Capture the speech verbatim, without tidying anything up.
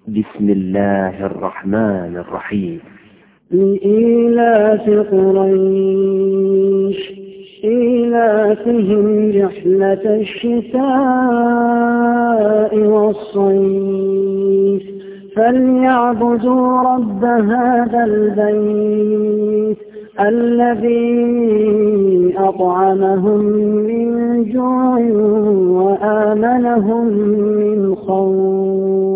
بسم الله الرحمن الرحيم. لإيلاف قريش إيلافهم رحلة الشتاء والصيف فليعبدوا رب هذا البيت الذي أطعمهم من جوع وآمنهم من خوف.